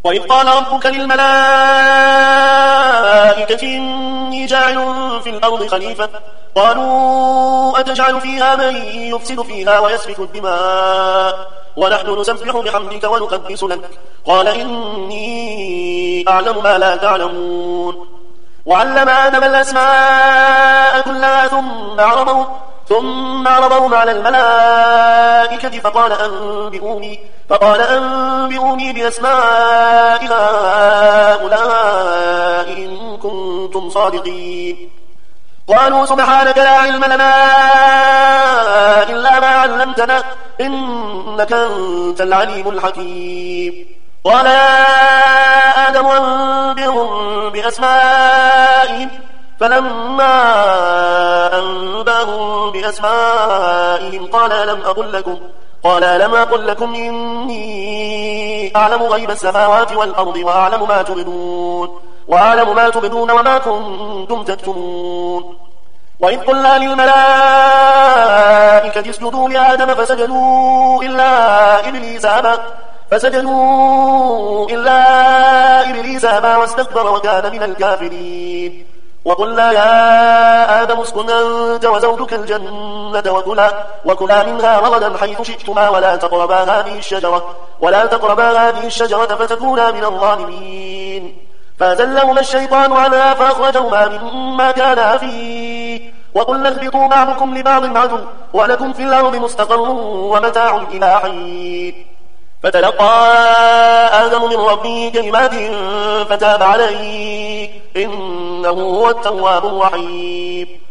وإذ قال ربك للملائكة إني جاعل في الأرض خليفة قالوا أتجعل فيها من يفسد فيها ويسفك الدماء ونحن نسبح بحمدك ونقدس لك قال إني أعلم ما لا تعلمون. وعلم آدم الأسماء كلها ثم عرضهم على الملائكة فقال أنبئوني بأسماء هؤلاء إن كنتم صادقين. قالوا سبحانك لا علم لنا إلا ما علمتنا إنك أنت العليم الحكيم. قال يا آدم أنبئهم بأسمائهم فلما أنبأهم بأسمائهم قال ألم أقل لكم إني أعلم غيب السماوات والأرض وأعلم ما تبدون وما كنتم تكتمون. وإذ قلنا للملائكة اسجدوا لآدم فسجدوا إلا إبليس أبى واستكبر وكان من الكافرين. وقلنا يا آدم اسكن أنت وزوجك الجنة وكلا منها رغدا حيث شئتما ولا تقربا هذه الشجرة فتكونا من الظالمين. فأزلهما الشيطان عنها فأخرجهما مما كانا فيه وقلنا اهبطوا بعضكم لبعض عدو ولكم في الأرض مستقر ومتاع إلى حين. فتلقى آدم من ربه كلمات فتاب عليه إنه هو التواب الرحيم.